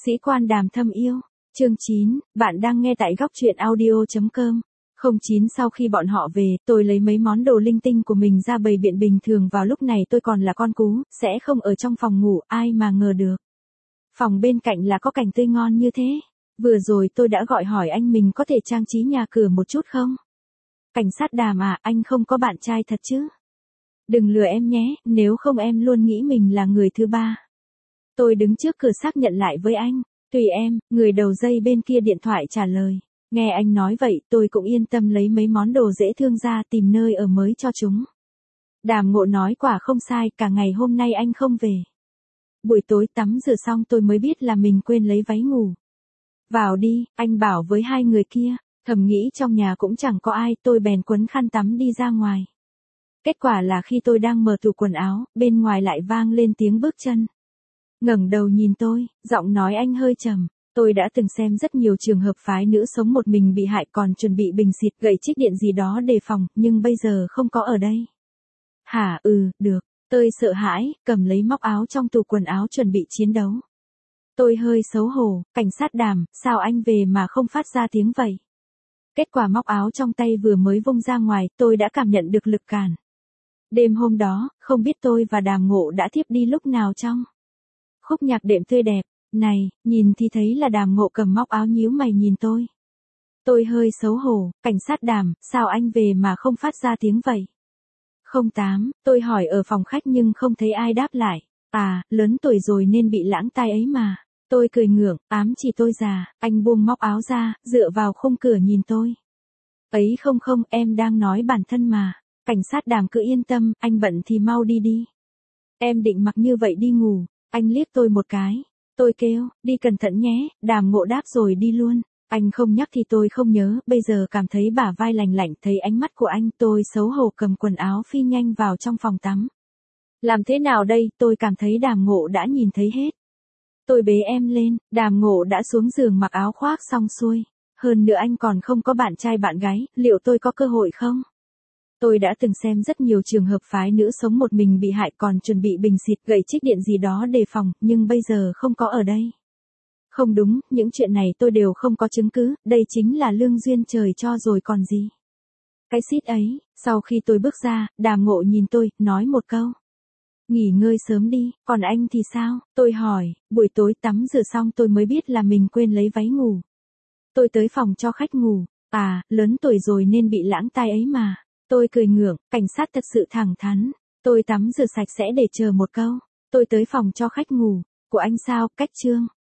Sĩ quan Đàm Thâm Yêu, chương 9, bạn đang nghe tại góc truyện audio.com. 09 Sau khi bọn họ về, tôi lấy mấy món đồ linh tinh của mình ra bày biện bình thường vào lúc này tôi còn là con cú, sẽ không ở trong phòng ngủ, ai mà ngờ được. Phòng bên cạnh là có cảnh tươi ngon như thế. Vừa rồi tôi đã gọi hỏi anh mình có thể trang trí nhà cửa một chút không? Cảnh sát Đàm à, anh không có bạn trai thật chứ? Đừng lừa em nhé, nếu không em luôn nghĩ mình là người thứ ba. Tôi đứng trước cửa xác nhận lại với anh. Tùy em, người đầu dây bên kia điện thoại trả lời. Nghe anh nói vậy tôi cũng yên tâm lấy mấy món đồ dễ thương ra tìm nơi ở mới cho chúng. Đàm Ngộ nói quả không sai, cả ngày hôm nay anh không về. Buổi tối tắm rửa xong tôi mới biết là mình quên lấy váy ngủ. Vào đi, anh bảo với hai người kia. Thầm nghĩ trong nhà cũng chẳng có ai, tôi bèn quấn khăn tắm đi ra ngoài. Kết quả là khi tôi đang mở tủ quần áo, bên ngoài lại vang lên tiếng bước chân. Ngẩng đầu nhìn tôi, giọng nói anh hơi trầm. Tôi đã từng xem rất nhiều trường hợp phái nữ sống một mình bị hại còn chuẩn bị bình xịt gậy trích điện gì đó đề phòng, nhưng bây giờ không có ở đây. Hả, được. Tôi sợ hãi, cầm lấy móc áo trong tủ quần áo chuẩn bị chiến đấu. Tôi hơi xấu hổ, cảnh sát Đàm, sao anh về mà không phát ra tiếng vậy? Kết quả móc áo trong tay vừa mới vung ra ngoài, tôi đã cảm nhận được lực cản. Đêm hôm đó, không biết tôi và Đàm Ngộ đã thiếp đi lúc nào trong khúc nhạc đệm tươi đẹp. Này, nhìn thì thấy là Đàm Ngộ cầm móc áo nhíu mày nhìn tôi. Tôi hơi xấu hổ, cảnh sát Đàm, sao anh về mà không phát ra tiếng vậy? 08, tôi hỏi ở phòng khách nhưng không thấy ai đáp lại. À, lớn tuổi rồi nên bị lãng tai ấy mà. Tôi cười ngượng, ám chỉ tôi già, anh buông móc áo ra, dựa vào khung cửa nhìn tôi. Ấy không, em đang nói bản thân mà. Cảnh sát Đàm cứ yên tâm, anh bận thì mau đi đi. Em định mặc như vậy đi ngủ. Anh liếc tôi một cái. Tôi kêu, đi cẩn thận nhé, Đàm Ngộ đáp rồi đi luôn. Anh không nhắc thì tôi không nhớ, bây giờ cảm thấy bả vai lành lạnh, thấy ánh mắt của anh, tôi xấu hổ cầm quần áo phi nhanh vào trong phòng tắm. Làm thế nào đây, tôi cảm thấy Đàm Ngộ đã nhìn thấy hết. Tôi bế em lên, Đàm Ngộ đã xuống giường mặc áo khoác xong xuôi. Hơn nữa anh còn không có bạn trai bạn gái, liệu tôi có cơ hội không? Tôi đã từng xem rất nhiều trường hợp phái nữ sống một mình bị hại còn chuẩn bị bình xịt gậy trích điện gì đó đề phòng, nhưng bây giờ không có ở đây. Không đúng, những chuyện này tôi đều không có chứng cứ, đây chính là lương duyên trời cho rồi còn gì. Cái xít ấy, sau khi tôi bước ra, Đàm Ngộ nhìn tôi, nói một câu. Nghỉ ngơi sớm đi, còn anh thì sao? Tôi hỏi, buổi tối tắm rửa xong tôi mới biết là mình quên lấy váy ngủ. Tôi tới phòng cho khách ngủ, à, lớn tuổi rồi nên bị lãng tai ấy mà. Tôi cười ngượng, cảnh sát thật sự thẳng thắn. Tôi tắm rửa sạch sẽ để chờ một câu. Tôi tới phòng cho khách ngủ. Của anh sao, cách Trương?